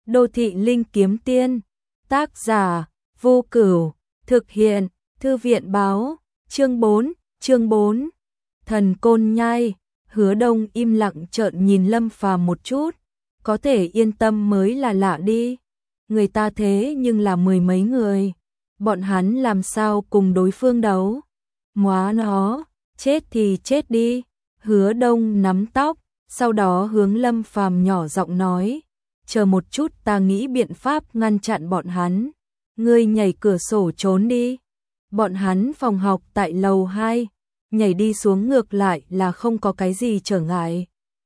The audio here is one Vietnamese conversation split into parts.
Đô thị linh kiếm tiên, tác giả, Vô Cửu, thực hiện, Thư viện báo, chương 4, Thần Côn Nhai. Hứa Đông im lặng trợn nhìn Lâm Phàm một chút, có thể yên tâm mới là lạ đi. Người ta thế nhưng là mười mấy người, bọn hắn làm sao cùng đối phương đấu? Móa nó, chết thì chết đi. Hứa Đông nắm tóc, sau đó hướng Lâm Phàm nhỏ giọng nói, chờ một chút, ta nghĩ biện pháp ngăn chặn bọn hắn. Ngươi nhảy cửa sổ trốn đi. Bọn hắn phòng học tại lầu 2, nhảy đi xuống ngược lại là không có cái gì trở ngại.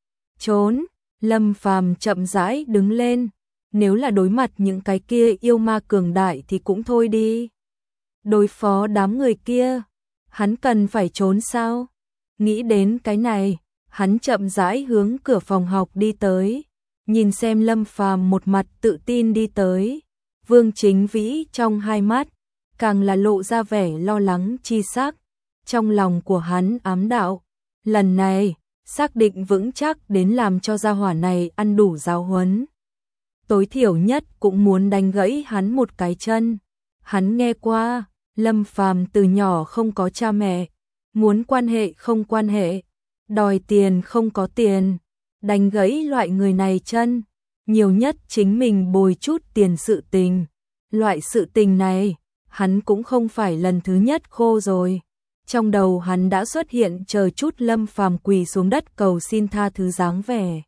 Trốn, Lâm Phàm chậm rãi đứng lên, nếu là đối mặt những cái kia yêu ma cường đại thì cũng thôi đi. Đối phó đám người kia, hắn cần phải trốn sao? Nghĩ đến cái này, hắn chậm rãi hướng cửa phòng học đi tới, nhìn xem Lâm Phàm một mặt tự tin đi tới. Vương Chính Vĩ trong hai mắt càng là lộ ra vẻ lo lắng chi sắc, trong lòng của hắn ám đạo, lần này xác định vững chắc đến làm cho gia hỏa này ăn đủ giáo huấn. Tối thiểu nhất cũng muốn đánh gãy hắn một cái chân. Hắn nghe qua, Lâm Phàm từ nhỏ không có cha mẹ, muốn quan hệ không quan hệ, đòi tiền không có tiền, đánh gãy loại người này chân, nhiều nhất chính mình bồi chút tiền sự tình. Loại sự tình này, hắn cũng không phải lần thứ nhất khô rồi. Trong đầu hắn đã xuất hiện chờ chút Lâm Phàm quỳ xuống đất cầu xin tha thứ dáng vẻ.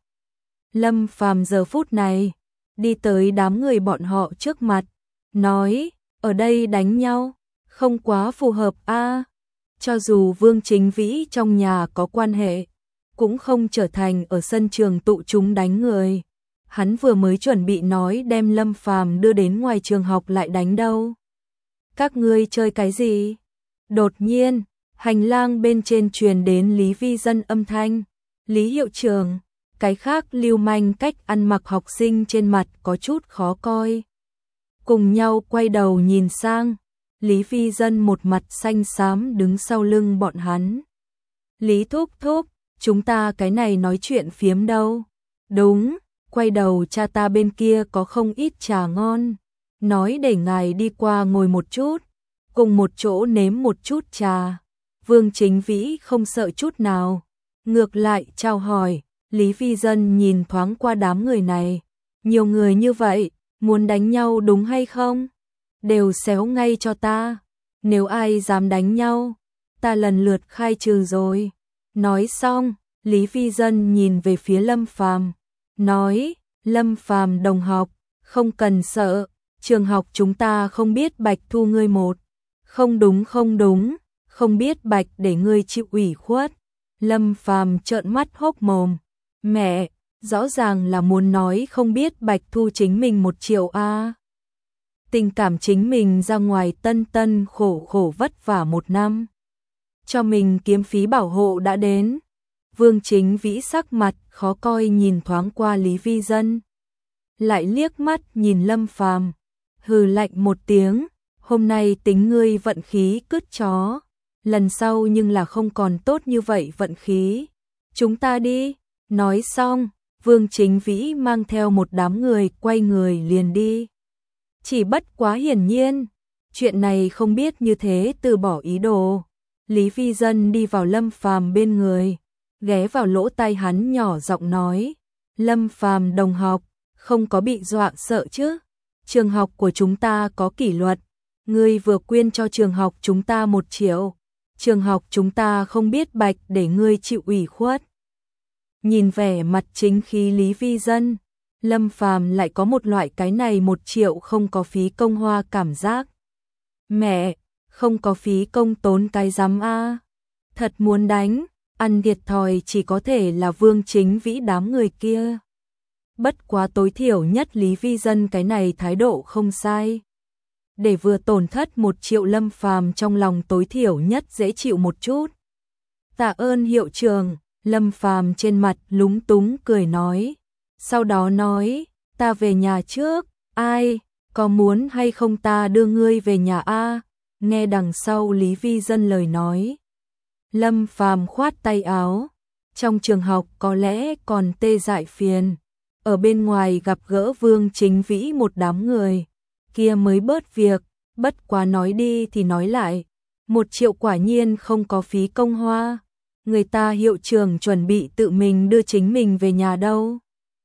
Lâm Phàm giờ phút này đi tới đám người bọn họ trước mặt, nói, ở đây đánh nhau, không quá phù hợp a. Cho dù Vương Chính Vĩ trong nhà có quan hệ, cũng không trở thành ở sân trường tụ chúng đánh người. Hắn vừa mới chuẩn bị nói đem Lâm Phàm đưa đến ngoài trường học lại đánh đâu. Các ngươi chơi cái gì? Đột nhiên, hành lang bên trên truyền đến Lý Vi Dân âm thanh. Lý hiệu trưởng, cái khác lưu manh cách ăn mặc học sinh trên mặt có chút khó coi. Cùng nhau quay đầu nhìn sang, Lý Vi Dân một mặt xanh xám đứng sau lưng bọn hắn. Lý thúc thúc, chúng ta cái này nói chuyện phiếm đâu? Đúng, quay đầu cha ta bên kia có không ít trà ngon, nói để ngài đi qua ngồi một chút, cùng một chỗ nếm một chút trà. Vương Chính Vĩ không sợ chút nào, ngược lại chào hỏi. Lý Vi Dân nhìn thoáng qua đám người này, nhiều người như vậy, muốn đánh nhau đúng hay không? Đều xéo ngay cho ta, nếu ai dám đánh nhau, ta lần lượt khai trừ rồi. Nói xong, Lý Vi Dân nhìn về phía Lâm Phàm, nói, Lâm Phàm đồng học, không cần sợ, trường học chúng ta không biết bạch thu ngươi một. Không đúng, không biết bạch để ngươi chịu ủy khuất. Lâm Phàm trợn mắt hốc mồm, mẹ, rõ ràng là muốn nói không biết bạch thu chính mình 1 triệu a. Tình cảm chính mình ra ngoài tân khổ vất vả 1 năm, cho mình kiếm phí bảo hộ đã đến. Vương Chính Vĩ sắc mặt khó coi nhìn thoáng qua Lý Vi Dân, lại liếc mắt nhìn Lâm Phàm, hừ lạnh một tiếng, hôm nay tính ngươi vận khí cứt chó, lần sau nhưng là không còn tốt như vậy vận khí. Chúng ta đi. Nói xong, Vương Chính Vĩ mang theo một đám người quay người liền đi. Chỉ bất quá hiển nhiên, chuyện này không biết như thế từ bỏ ý đồ. Lý Vi Dân đi vào Lâm Phàm bên người, ghé vào lỗ tai hắn nhỏ giọng nói, Lâm Phàm đồng học, không có bị dọa sợ chứ? Trường học của chúng ta có kỷ luật, ngươi vừa quyên cho trường học chúng ta 1 triệu, trường học chúng ta không biết bạch để ngươi chịu ủy khuất. Nhìn vẻ mặt chính khí Lý Vi Dân, Lâm Phàm lại có một loại cái này 1 triệu không có phí công hoa cảm giác. Mẹ, không có phí công tốn cái rắm a. Thật muốn đánh, ăn thiệt thòi chỉ có thể là Vương Chính Vĩ đám người kia. Bất quá tối thiểu nhất Lý Vi Dân cái này thái độ không sai. Để vừa tổn thất 1 triệu Lâm Phàm trong lòng tối thiểu nhất dễ chịu một chút. Tạ ơn hiệu trưởng. Lâm Phàm trên mặt lúng túng cười nói, sau đó nói, ta về nhà trước. Ai, có muốn hay không ta đưa ngươi về nhà a? Nghe đằng sau Lý Vi Dân lời nói, Lâm Phàm khoát tay áo, trong trường học có lẽ còn tê dại phiền, ở bên ngoài gặp gỡ Vương Chính Vĩ một đám người, kia mới bớt việc, bất quá nói đi thì nói lại, 1 triệu quả nhiên không có phí công hoa, người ta hiệu trưởng chuẩn bị tự mình đưa chính mình về nhà đâu.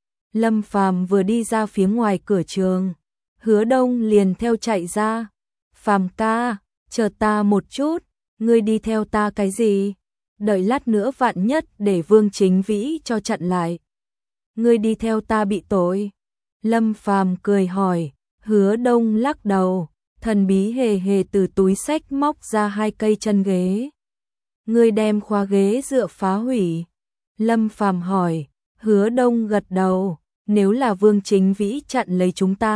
Lâm Phàm vừa đi ra phía ngoài cửa trường, Hứa Đông liền theo chạy ra, Phàm ca, chờ ta một chút, ngươi đi theo ta cái gì? Đợi lát nữa vạn nhất để Vương Chính Vĩ cho chặn lại. Ngươi đi theo ta bị tội. Lâm Phàm cười hỏi, Hứa Đông lắc đầu, thần bí hề hề từ túi xách móc ra 2 cây chân ghế. Ngươi đem khóa ghế dựa phá hủy. Lâm Phàm hỏi, Hứa Đông gật đầu, nếu là Vương Chính Vĩ chặn lấy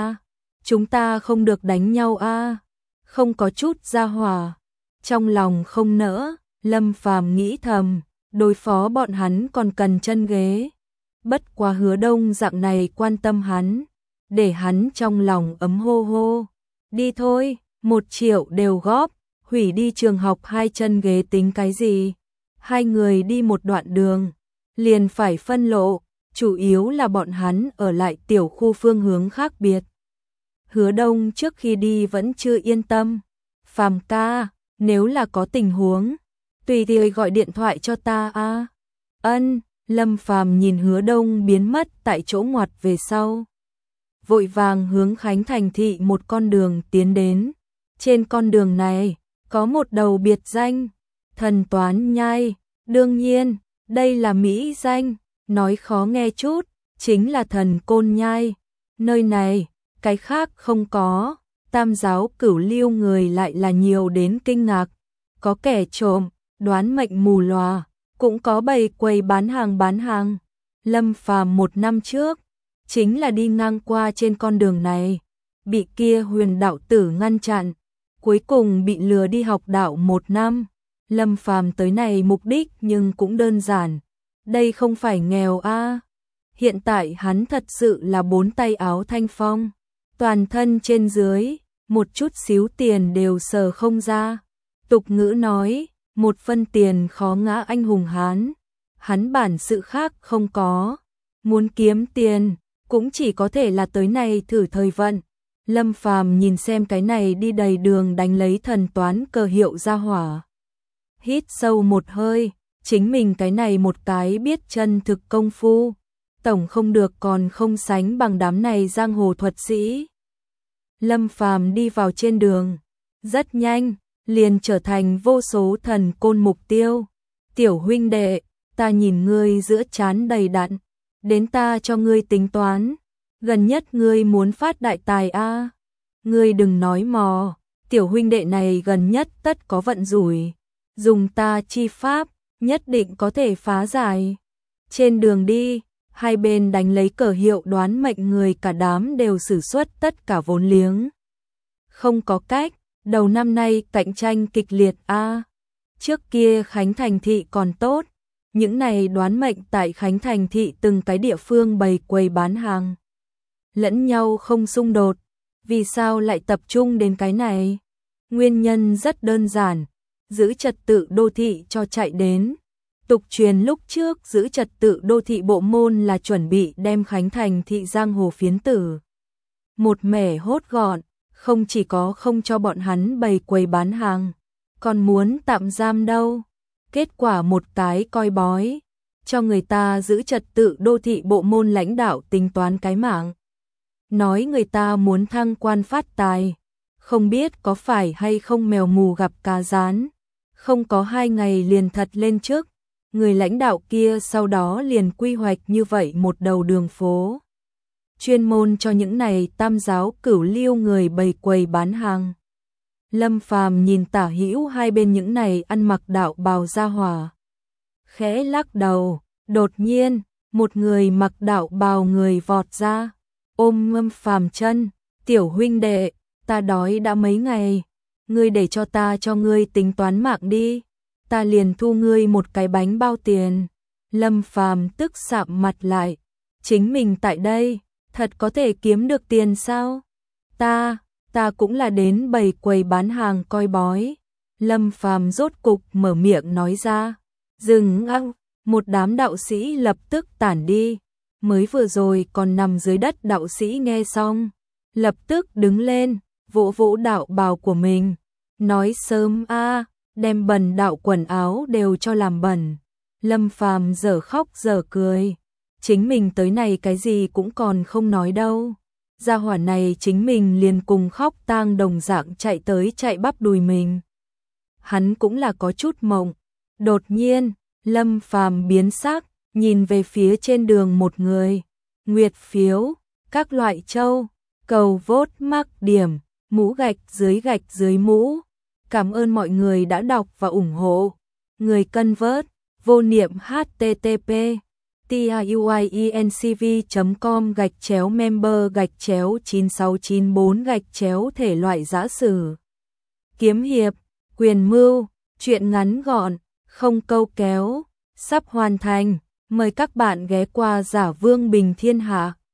chúng ta không được đánh nhau a. Không có chút ra hỏa. Trong lòng không nỡ, Lâm Phàm nghĩ thầm, đối phó bọn hắn còn cần chân ghế. Bất quá Hứa Đông dạng này quan tâm hắn, để hắn trong lòng ấm hô hô. Đi thôi, 1 triệu đều góp, hủy đi trường học 2 chân ghế tính cái gì? 2 người đi một đoạn đường, liền phải phân lộ, chủ yếu là bọn hắn ở lại tiểu khu phương hướng khác biệt. Hứa Đông trước khi đi vẫn chưa yên tâm. Phàm ca, nếu là có tình huống, tùy thì gọi điện thoại cho ta a. Ân, Lâm Phàm nhìn Hứa Đông biến mất tại chỗ ngoặt về sau. Vội vàng hướng Khánh Thành thị một con đường tiến đến. Trên con đường này, có một đầu biệt danh, Thần Toán Nhai. Đương nhiên, đây là mỹ danh, nói khó nghe chút, chính là Thần Côn Nhai. Nơi này, cái khác không có, Tam giáo Cửu Lưu người lại là nhiều đến kinh ngạc. Có kẻ trộm, đoán mệnh mù lòa, cũng có bày quầy bán hàng. Lâm Phàm 1 năm trước, chính là đi ngang qua trên con đường này, bị kia Huyền đạo tử ngăn chặn, cuối cùng bị lừa đi học đạo 1 năm. Lâm Phàm tới này mục đích nhưng cũng đơn giản, đây không phải nghèo a. Hiện tại hắn thật sự là 4 tay áo thanh phong, toàn thân trên dưới, một chút xíu tiền đều sờ không ra. Tục ngữ nói, 1 phân tiền khó ngã anh hùng Hán. Hắn bản sự khác không có, muốn kiếm tiền cũng chỉ có thể là tới này thử thời vận. Lâm Phàm nhìn xem cái này đi đầy đường đánh lấy thần toán cờ hiệu ra hỏa. Hít sâu một hơi, chính mình cái này một cái biết chân thực công phu, tổng không được còn không sánh bằng đám này giang hồ thuật sĩ. Lâm Phàm đi vào trên đường, rất nhanh, liền trở thành vô số thần côn mục tiêu. Tiểu huynh đệ, ta nhìn ngươi giữa trán đầy đặn, đến ta cho ngươi tính toán, gần nhất ngươi muốn phát đại tài a. Ngươi đừng nói mò, tiểu huynh đệ này gần nhất tất có vận rủi, dùng ta chi pháp, nhất định có thể phá giải. Trên đường đi, hai bên đánh lấy cờ hiệu đoán mệnh người cả đám đều sử xuất tất cả vốn liếng. Không có cách, đầu năm nay cạnh tranh kịch liệt a. Trước kia Khánh Thành thị còn tốt, những này đoán mệnh tại Khánh Thành thị từng cái địa phương bày quầy bán hàng, lẫn nhau không xung đột, vì sao lại tập trung đến cái này? Nguyên nhân rất đơn giản, giữ trật tự đô thị cho chạy đến. Tục truyền lúc trước giữ trật tự đô thị bộ môn là chuẩn bị đem Khánh Thành thị giang hồ phiến tử một mẻ hốt gọn, không chỉ có không cho bọn hắn bày quầy bán hàng, còn muốn tạm giam đâu. Kết quả một cái coi bói, cho người ta giữ trật tự đô thị bộ môn lãnh đạo tính toán cái mạng. Nói người ta muốn thăng quan phát tài, không biết có phải hay không mèo mù gặp cá rán. Không có 2 ngày liền thật lên chức, người lãnh đạo kia sau đó liền quy hoạch như vậy một đầu đường phố, chuyên môn cho những này tam giáo cửu lưu người bày quầy bán hàng. Lâm Phàm nhìn tả hữu hai bên những này ăn mặc đạo bào gia hỏa, khẽ lắc đầu. Đột nhiên, một người mặc đạo bào người vọt ra, ôm Lâm Phàm chân, "Tiểu huynh đệ, ta đói đã mấy ngày, ngươi để cho ta cho ngươi tính toán mạng đi, ta liền thu ngươi một cái bánh bao tiền." Lâm Phàm tức sạm mặt lại, chính mình tại đây, thật có thể kiếm được tiền sao? Ta cũng là đến bày quầy bán hàng coi bói. Lâm Phàm rốt cục mở miệng nói ra. Dừng ăng, một đám đạo sĩ lập tức tản đi. mới vừa rồi còn nằm dưới đất đạo sĩ nghe xong, lập tức đứng lên, vỗ vỗ đạo bào của mình, nói sớm a, đem bẩn đạo quần áo đều cho làm bẩn. Lâm Phàm dở khóc dở cười, chính mình tới này cái gì cũng còn không nói đâu. Gia hỏa này chính mình liền cùng khóc tang đồng dạng chạy tới chạy bắp đùi mình. Hắn cũng là có chút mộng. Đột nhiên, Lâm Phàm biến sắc, nhìn về phía trên đường một người. Nguyệt phiếu, các loại châu, cầu vốt mắc điểm, mũ gạch dưới mũ. Cảm ơn mọi người đã đọc và ủng hộ. Người cân vớt, vô niệm http tiuincv.com/member/9694- thể loại giã sử, kiếm hiệp, quyền mưu, truyện ngắn gọn, không câu kéo, sắp hoàn thành, mời các bạn ghé qua Giả Vương Bình Thiên Hạ.